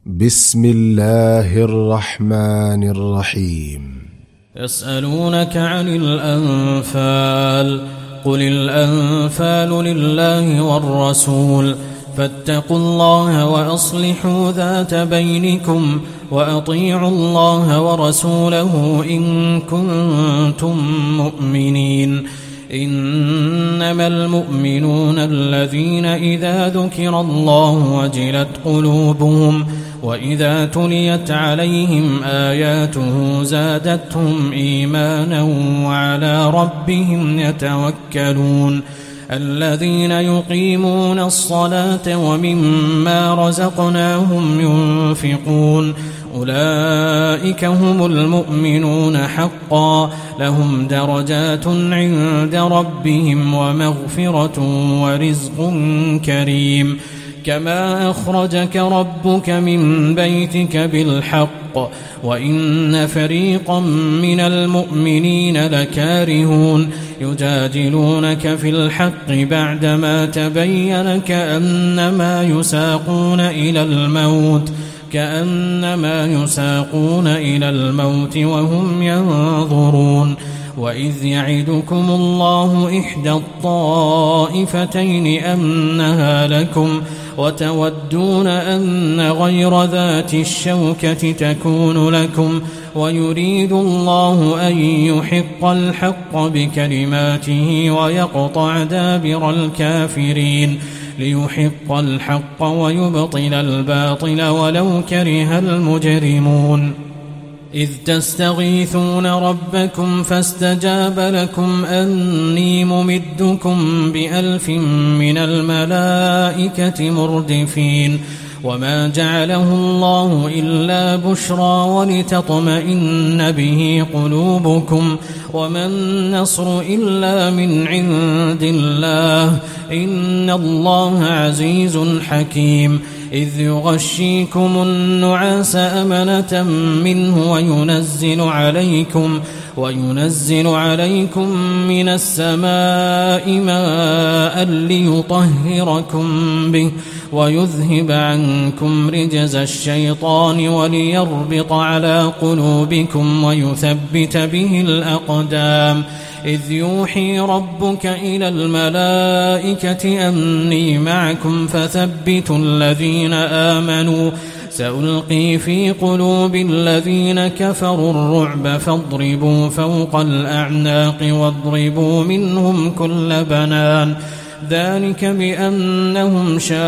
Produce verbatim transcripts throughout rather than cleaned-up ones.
بسم الله الرحمن الرحيم. يسألونك عن الأنفال، قل الأنفال لله والرسول، فاتقوا الله وأصلحوا ذات بينكم، وأطيعوا الله ورسوله إن كنتم مؤمنين. إنما المؤمنون الذين إذا ذكر الله وجلت قلوبهم، وإذا تليت عليهم آياته زادتهم إيمانا وعلى ربهم يتوكلون. الذين يقيمون الصلاة ومما رزقناهم ينفقون، أولئك هم المؤمنون حقا، لهم درجات عند ربهم ومغفرة ورزق كريم. كما أخرجك ربك من بيتك بالحق، وإن فريقا من المؤمنين لكارهون، يجادلونك في الحق بعدما تبين كأنما يساقون إلى الموت كأنما يساقون إلى الموت وهم ينظرون. وإذ يعدكم الله إحدى الطائفتين أنها لكم، وتودون أن غير ذات الشوكة تكون لكم، ويريد الله أن يحق الحق بكلماته ويقطع دابر الكافرين، ليحق الحق ويبطل الباطل ولو كره المجرمون. إذ تستغيثون ربكم فاستجاب لكم أني ممدكم بألف من الملائكة مردفين. وما جعله الله إلا بشرى ولتطمئن به قلوبكم، وما النصر إلا من عند الله، إن الله عزيز حكيم. إذ يغشيكم النعاس أمنة منه وينزل عليكم وينزل عليكم من السماء ماء ليطهركم به، ويذهب عنكم رجز الشيطان وليربط على قلوبكم ويثبت به الأقدام. إذ يوحي ربك إلى الملائكة أني معكم فثبتوا الذين آمنوا، سألقي في قلوب الذين كفروا الرعب فاضربوا فوق الأعناق واضربوا منهم كل بنان. ذلك بأنهم شاقوا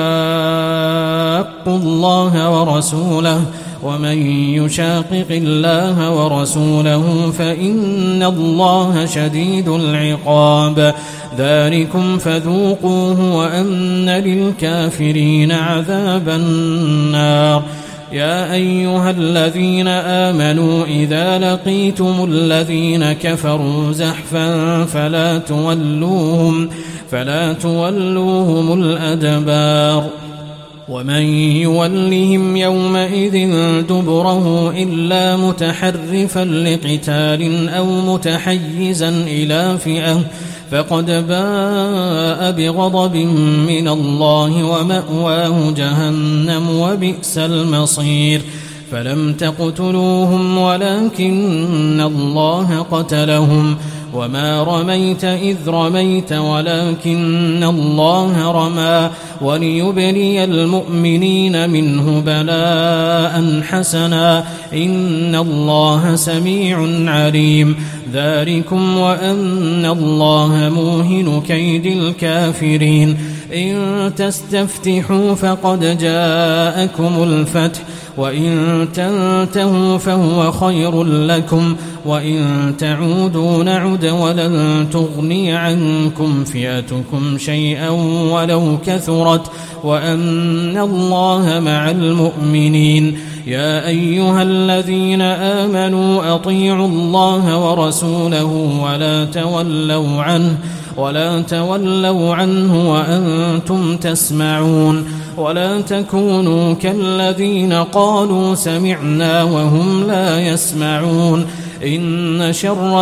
الله ورسوله، ومن يشاقق الله ورسوله فإن الله شديد العقاب. ذلكم فذوقوه وأن للكافرين عذاب النار. يا أيها الذين آمنوا إذا لقيتم الذين كفروا زحفا فلا تولوهم فلا تولوهم الأدبار. ومن يولهم يومئذ دبره إلا متحرفا لقتال أو متحيزا إلى فئة فقد باء بغضب من الله ومأواه جهنم وبئس المصير. فلم تقتلوهم ولكن الله قتلهم، وما رميت إذ رميت ولكن الله رمى، وليبلي المؤمنين منه بلاء حسنا، إن الله سميع عليم. ذلكم وأن الله موهن كيد الكافرين. إن تستفتحوا فقد جاءكم الفتح، وإن تنتهوا فهو خير لكم، وإن تعودوا نعد ولن تغني عنكم فئتكم شيئا ولو كثرت، وأن الله مع المؤمنين. يا أيها الذين آمنوا أطيعوا الله ورسوله ولا تولوا عنه ولا تولوا عنه وأنتم تسمعون. ولا تكونوا كالذين قالوا سمعنا وهم لا يسمعون. إن شر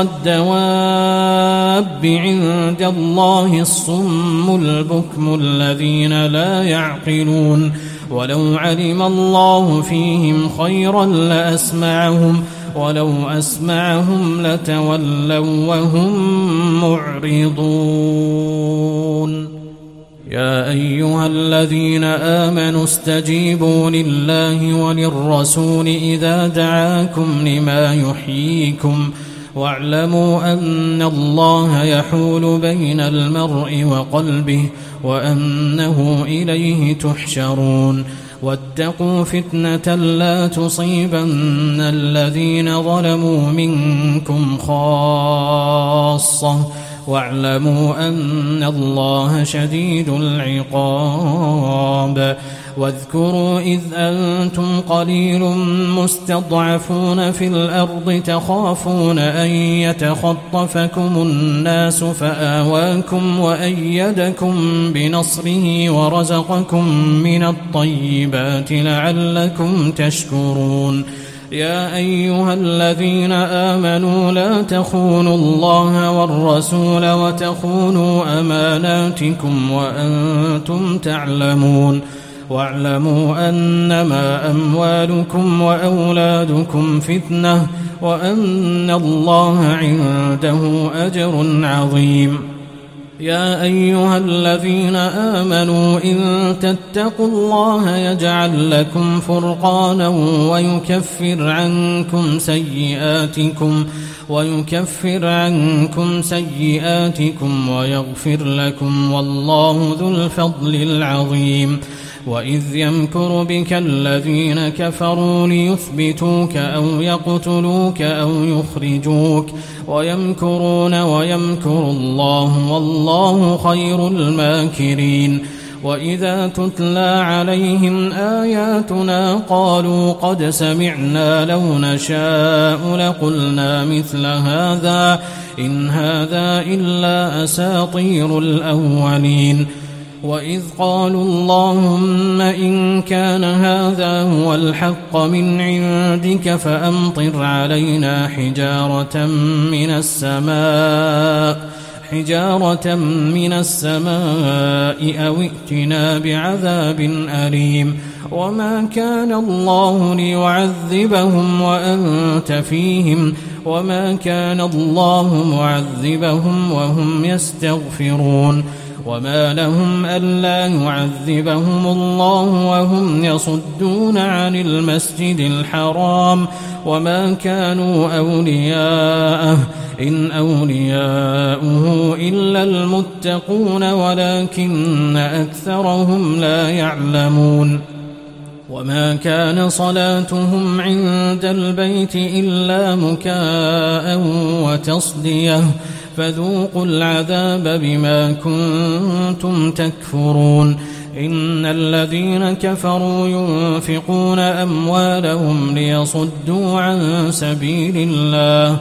الدواب عند الله الصم البكم الذين لا يعقلون. ولو علم الله فيهم خيرا لأسمعهم ولو أسمعهم لتولوا وهم معرضون يا أيها الذين آمنوا استجيبوا لله وللرسول إذا دعاكم لما يحييكم واعلموا أن الله يحول بين المرء وقلبه وأنه إليه تحشرون واتقوا فتنة لا تصيبن الذين ظلموا منكم خاصة واعلموا أن الله شديد العقاب واذكروا إذ أنتم قليل مستضعفون في الأرض تخافون أن يتخطفكم الناس فآواكم وأيدكم بنصره ورزقكم من الطيبات لعلكم تشكرون يا أيها الذين آمنوا لا تخونوا الله والرسول وتخونوا أماناتكم وأنتم تعلمون واعلموا أنما أموالكم وأولادكم فتنة وأن الله عنده أجر عظيم يا أيها الذين آمنوا إن تتقوا الله يجعل لكم فرقانا ويكفر عنكم سيئاتكم ويكفر عنكم سيئاتكم ويغفر لكم والله ذو الفضل العظيم وإذ يمكر بك الذين كفروا ليثبتوك أو يقتلوك أو يخرجوك ويمكرون ويمكر الله والله خير الماكرين وإذا تتلى عليهم آياتنا قالوا قد سمعنا لو نشاء لقلنا مثل هذا إن هذا إلا أساطير الأولين وإذ قالوا اللهم إن كان هذا هو الحق من عندك فأمطر علينا حجارة من السماء حجارة من السماء أو ائتنا بعذاب أليم وما كان الله ليعذبهم وأنت فيهم وما كان الله معذبهم وهم يستغفرون وما لهم ألا يعذبهم الله وهم يصدون عن المسجد الحرام وما كانوا أولياءه إن أولياؤه إلا المتقون ولكن أكثرهم لا يعلمون وما كان صلاتهم عند البيت إلا مكاء وتصدية فذوقوا العذاب بما كنتم تكفرون إن الذين كفروا ينفقون أموالهم ليصدوا عن سبيل الله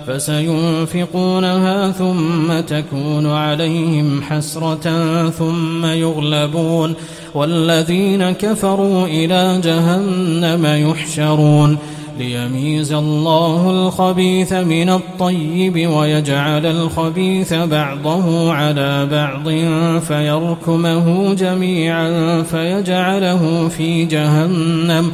فسينفقونها ثم تكون عليهم حسرة ثم يغلبون والذين كفروا إلى جهنم يحشرون ليميز الله الخبيث من الطيب ويجعل الخبيث بعضه على بعض فيركمه جميعا فيجعله في جهنم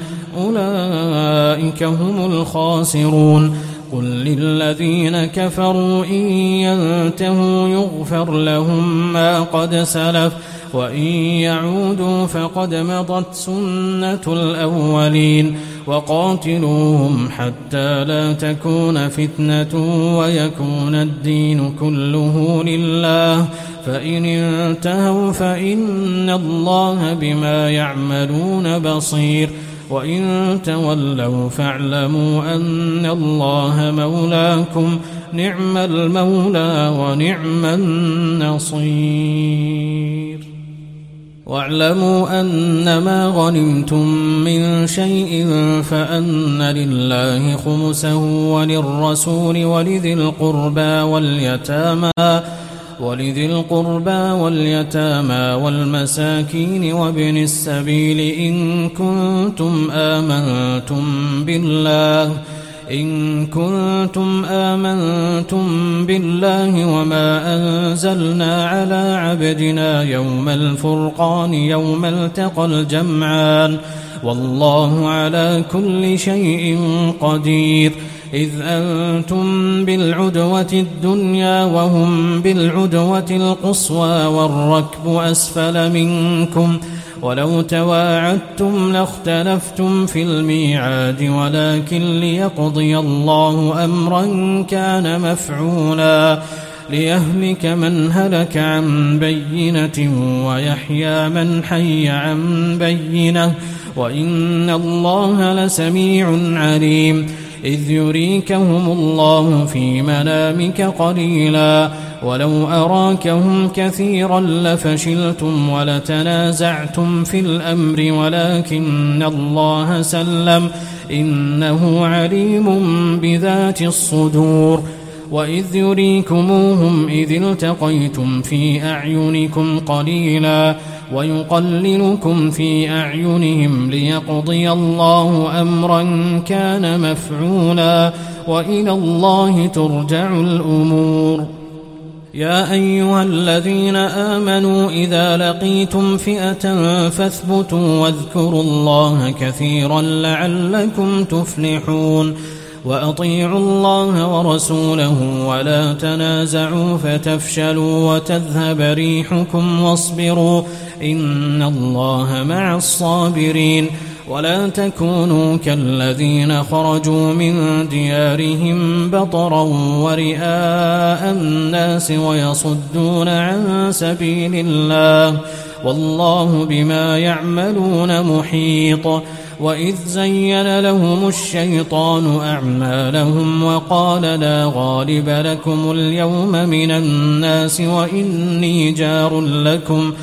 أولئك هم الخاسرون قل للذين كفروا إن ينتهوا يغفر لهم ما قد سلف وإن يعودوا فقد مضت سنة الأولين وقاتلوهم حتى لا تكون فتنة ويكون الدين كله لله فإن انتهوا فإن الله بما يعملون بصير وإن تولوا فاعلموا أن الله مولاكم نعم المولى ونعم النصير واعلموا أنما غنمتم من شيء فأن لله خمسه وللرسول ولذي القربى واليتامى ولذي القربى واليتامى والمساكين وابن السبيل إن كنتم آمنتم بالله إن كنتم آمنتم بالله وما أنزلنا على عبدنا يوم الفرقان يوم التقى الجمعان والله على كل شيء قدير إذ أنتم بالعدوة الدنيا وهم بالعدوة القصوى والركب أسفل منكم ولو تواعدتم لاختلفتم في الميعاد ولكن ليقضي الله أمرا كان مفعولا ليهلك من هلك عن بينة ويحيى من حي عن بينة وإن الله لسميع عليم إذ يريكهم الله في منامك قليلا ولو أراكهم كثيرا لفشلتم ولتنازعتم في الأمر ولكن الله سلم إنه عليم بذات الصدور وإذ يريكموهم إذ التقيتم في أعينكم قليلا ويقللكم في أعينهم ليقضي الله أمرا كان مفعولا وإلى الله ترجع الأمور يا أيها الذين آمنوا إذا لقيتم فئة فاثبتوا واذكروا الله كثيرا لعلكم تفلحون وأطيعوا الله ورسوله ولا تنازعوا فتفشلوا وتذهب ريحكم واصبروا إن الله مع الصابرين ولا تكونوا كالذين خرجوا من ديارهم بطرا ورئاء الناس ويصدون عن سبيل الله والله بما يعملون محيط وإذ زين لهم الشيطان أعمالهم وقال لا غالب لكم اليوم من الناس وإني جار لكم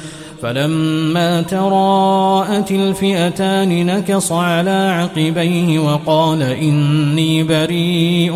فلما تراءت الفئتان نكص على عقبيه وقال إني بريء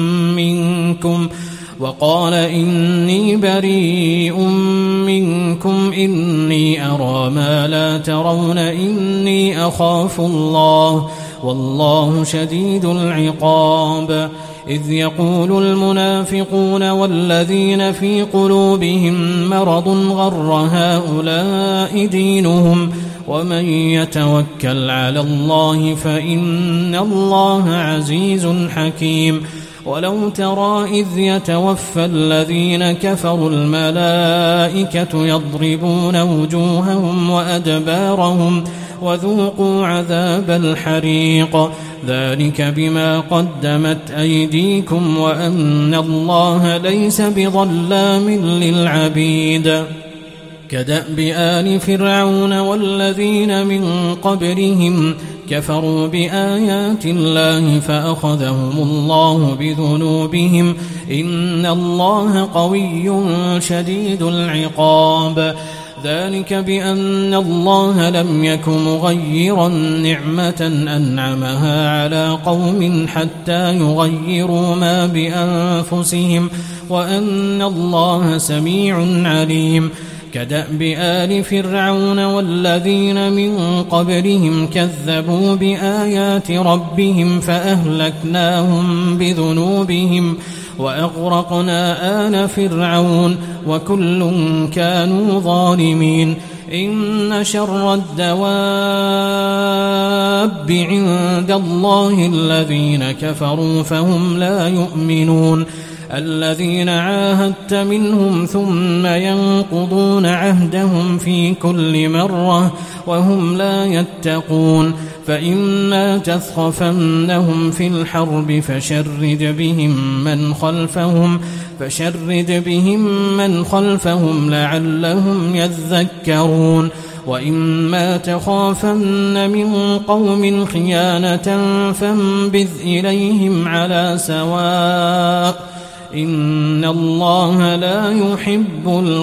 منكم وقال إني بريء منكم إني أرى ما لا ترون إني أخاف الله والله شديد العقاب إذ يقول المنافقون والذين في قلوبهم مرض غر هؤلاء دينهم ومن يتوكل على الله فإن الله عزيز حكيم ولو ترى إذ يتوفى الذين كفروا الملائكة يضربون وجوههم وأدبارهم وذوقوا عذاب الحريق ذلك بما قدمت أيديكم وأن الله ليس بظلام للعبيد كدأب آل فرعون والذين من قبلهم كفروا بآيات الله فأخذهم الله بذنوبهم إن الله قوي شديد العقاب ذلك بأن الله لم يك مغيرا نعمة أنعمها على قوم حتى يغيروا ما بأنفسهم وأن الله سميع عليم كدأب آل فرعون والذين من قبلهم كذبوا بآيات ربهم فأهلكناهم بذنوبهم وأغرقنا آل فرعون وكل كانوا ظالمين إن شر الدواب عند الله الذين كفروا فهم لا يؤمنون الذين عاهدت منهم ثم ينقضون عهدهم في كل مرة وهم لا يتقون فإما تثقفنهم في الحرب فشرد بهم من خلفهم فشرد بهم من خلفهم لعلهم يذكرون وإما تخافن من قوم خيانة فانبذ إليهم على سواء إن الله لا يحب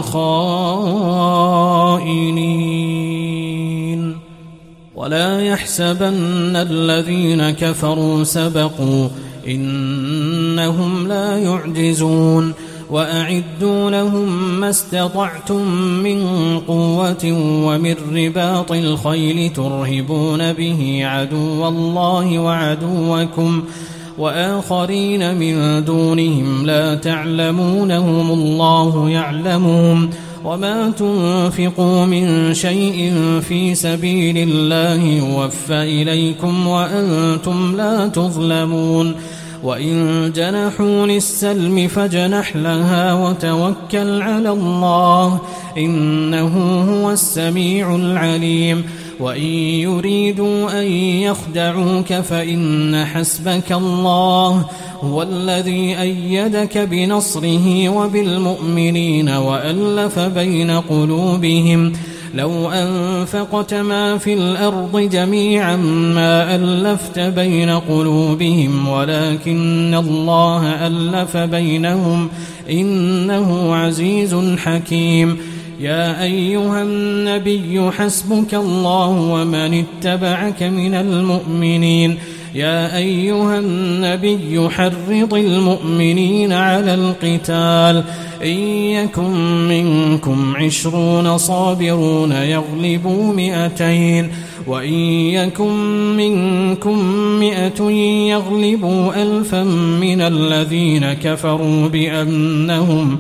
الخائنين ولا يحسبن الذين كفروا سبقوا إنهم لا يعجزون وأعدوا لهم ما استطعتم من قوة ومن رباط الخيل ترهبون به عدو الله وعدوكم وآخرين من دونهم لا تعلمونهم الله يعلمهم وما تنفقوا من شيء في سبيل الله يوفى إليكم وأنتم لا تظلمون وإن جنحوا للسلم فاجنح لها وتوكل على الله إنه هو السميع العليم وإن يريدوا أن يخدعوك فإن حسبك الله هو الذي أيدك بنصره وبالمؤمنين وألف بين قلوبهم لو أنفقت ما في الأرض جميعا ما ألفت بين قلوبهم ولكن الله ألف بينهم إنه عزيز حكيم يا أيها النبي حسبك الله ومن اتبعك من المؤمنين يا أيها النبي حرض المؤمنين على القتال إن يكن منكم عشرون صابرون يغلبوا مئتين وإن يكن منكم مئة يغلبوا ألفا من الذين كفروا بأنهم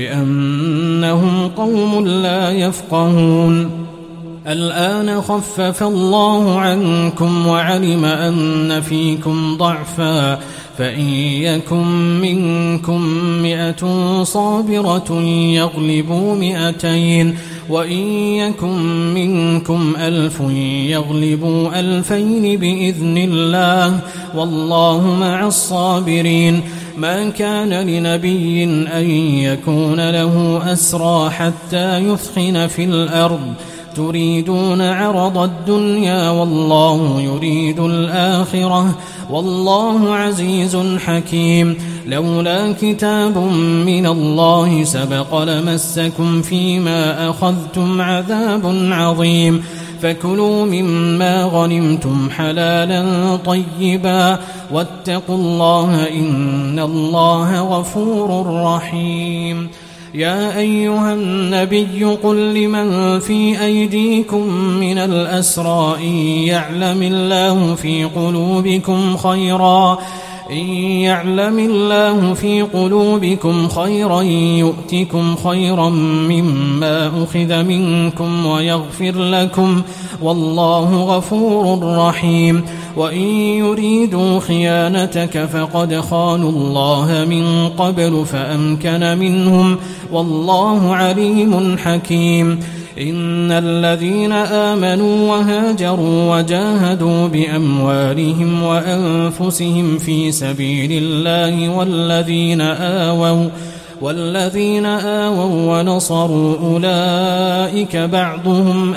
بأنهم قوم لا يفقهون الآن خفف الله عنكم وعلم أن فيكم ضعفا فإن يكن منكم مئة صابرة يغلبوا مئتين وإن يكن منكم ألف يغلبوا ألفين بإذن الله والله مع الصابرين ما كان لنبي أن يكون له أسرى حتى يثخن في الأرض تريدون عرض الدنيا والله يريد الآخرة والله عزيز حكيم لولا كتاب من الله سبق لمسكم فيما أخذتم عذاب عظيم فكلوا مما غنمتم حلالا طيبا واتقوا الله إن الله غفور رحيم يا أيها النبي قل لمن في أيديكم من الأسرى إن يعلم الله في قلوبكم خيرا إن يعلم الله في قلوبكم خيرا يؤتكم خيرا مما أخذ منكم ويغفر لكم والله غفور رحيم وإن يريدوا خيانتك فقد خانوا الله من قبل فأمكن منهم والله عليم حكيم إن الذين آمنوا وهاجروا وجاهدوا بأموالهم وأنفسهم في سبيل الله والذين آووا والذين آووا ونصروا أولئك بعضهم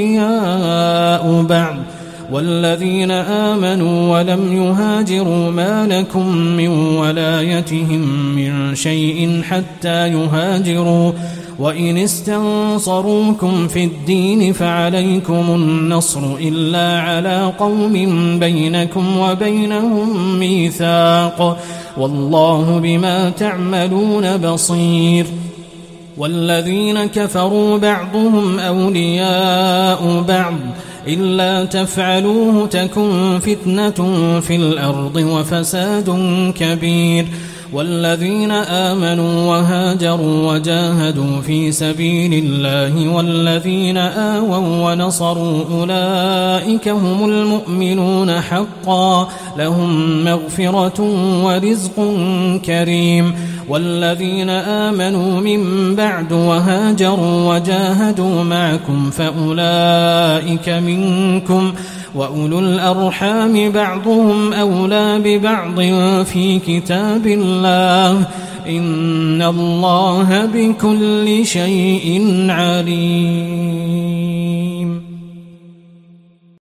أولياء بعض والذين آمنوا ولم يهاجروا ما لكم من ولايتهم من شيء حتى يهاجروا وإن استنصروكم في الدين فعليكم النصر إلا على قوم بينكم وبينهم ميثاق والله بما تعملون بصير والذين كفروا بعضهم أولياء بعض إلا تفعلوه تكن فتنة في الأرض وفساد كبير والذين آمنوا وهاجروا وجاهدوا في سبيل الله والذين آووا ونصروا أولئك هم المؤمنون حقا لهم مغفرة ورزق كريم والذين آمنوا من بعد وهاجروا وجاهدوا معكم فأولئك منكم وأولو الأرحام بعضهم أولى ببعض في كتاب الله إن الله بكل شيء عليم.